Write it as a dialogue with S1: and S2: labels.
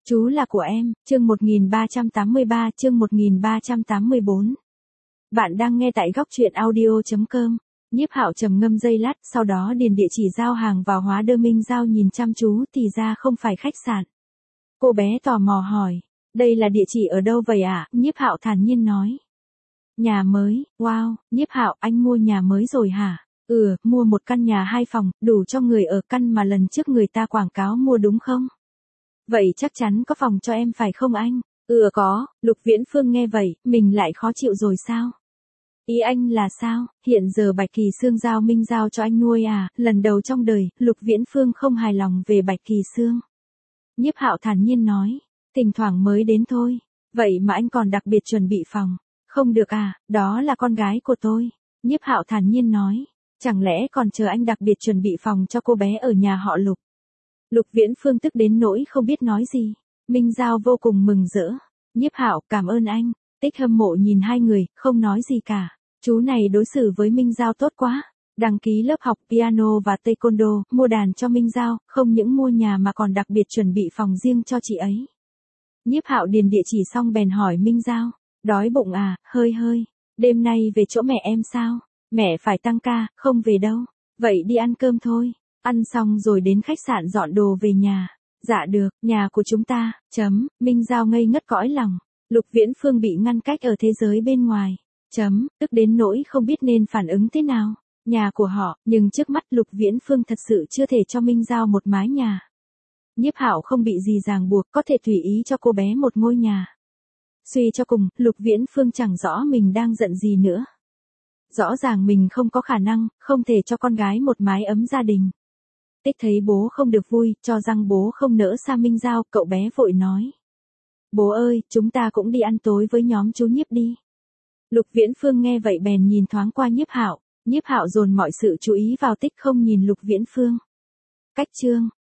S1: Chú là của em, chương 1383, chương 1384. Bạn đang nghe tại góc truyện audio.com. Nhiếp Hạo trầm ngâm giây lát, sau đó điền địa chỉ giao hàng vào hóa đơn. Minh Giao nhìn chăm chú thì ra không phải khách sạn. Cô bé tò mò hỏi, đây là địa chỉ ở đâu vậy ạ? Nhiếp Hạo thản nhiên nói, nhà mới. Wow, Nhiếp Hạo, anh mua nhà mới rồi hả? Mua một căn nhà 2 phòng, đủ cho người ở, căn mà lần trước người ta quảng cáo mua đúng không? Vậy chắc chắn có phòng cho em phải không anh? Có. Lục Viễn Phương nghe vậy, mình lại khó chịu rồi sao? Ý anh là sao? Hiện giờ Bạch Kỳ Xương giao Minh Giao cho anh nuôi à? Lần đầu trong đời, Lục Viễn Phương không hài lòng về Bạch Kỳ Xương. Nhiếp Hạo thản nhiên nói, thỉnh thoảng mới đến thôi. Vậy mà anh còn đặc biệt chuẩn bị phòng. Không được à, đó là con gái của tôi. Nhiếp Hạo thản nhiên nói, chẳng lẽ còn chờ anh đặc biệt chuẩn bị phòng cho cô bé ở nhà họ Lục? Lục Viễn Phương tức đến nỗi không biết nói gì. Minh Giao vô cùng mừng rỡ. Nhiếp Hạo, cảm ơn anh. Tích hâm mộ nhìn hai người, không nói gì cả. Chú này đối xử với Minh Giao tốt quá. Đăng ký lớp học piano và taekwondo, mua đàn cho Minh Giao, không những mua nhà mà còn đặc biệt chuẩn bị phòng riêng cho chị ấy. Nhiếp Hạo điền địa chỉ xong bèn hỏi Minh Giao, đói bụng à? Hơi. Đêm nay về chỗ mẹ em sao? Mẹ phải tăng ca, không về đâu. Vậy đi ăn cơm thôi. Ăn xong rồi đến khách sạn dọn đồ về nhà. Dạ được, nhà của chúng ta. Minh Giao ngây ngất cõi lòng. Lục Viễn Phương bị ngăn cách ở thế giới bên ngoài. Tức đến nỗi không biết nên phản ứng thế nào. Nhà của họ, nhưng trước mắt Lục Viễn Phương thật sự chưa thể cho Minh Giao một mái nhà. Nhiếp Hạo không bị gì ràng buộc, có thể tùy ý cho cô bé một ngôi nhà. Suy cho cùng, Lục Viễn Phương chẳng rõ mình đang giận gì nữa. Rõ ràng mình không có khả năng, không thể cho con gái một mái ấm gia đình. Tích thấy bố không được vui, cho rằng bố không nỡ xa Minh Giao, cậu bé vội nói. Bố ơi, chúng ta cũng đi ăn tối với nhóm chú Nhiếp đi. Lục Viễn Phương nghe vậy bèn nhìn thoáng qua Nhiếp Hạo. Nhiếp Hạo dồn mọi sự chú ý vào Tích, không nhìn Lục Viễn Phương. Cách chương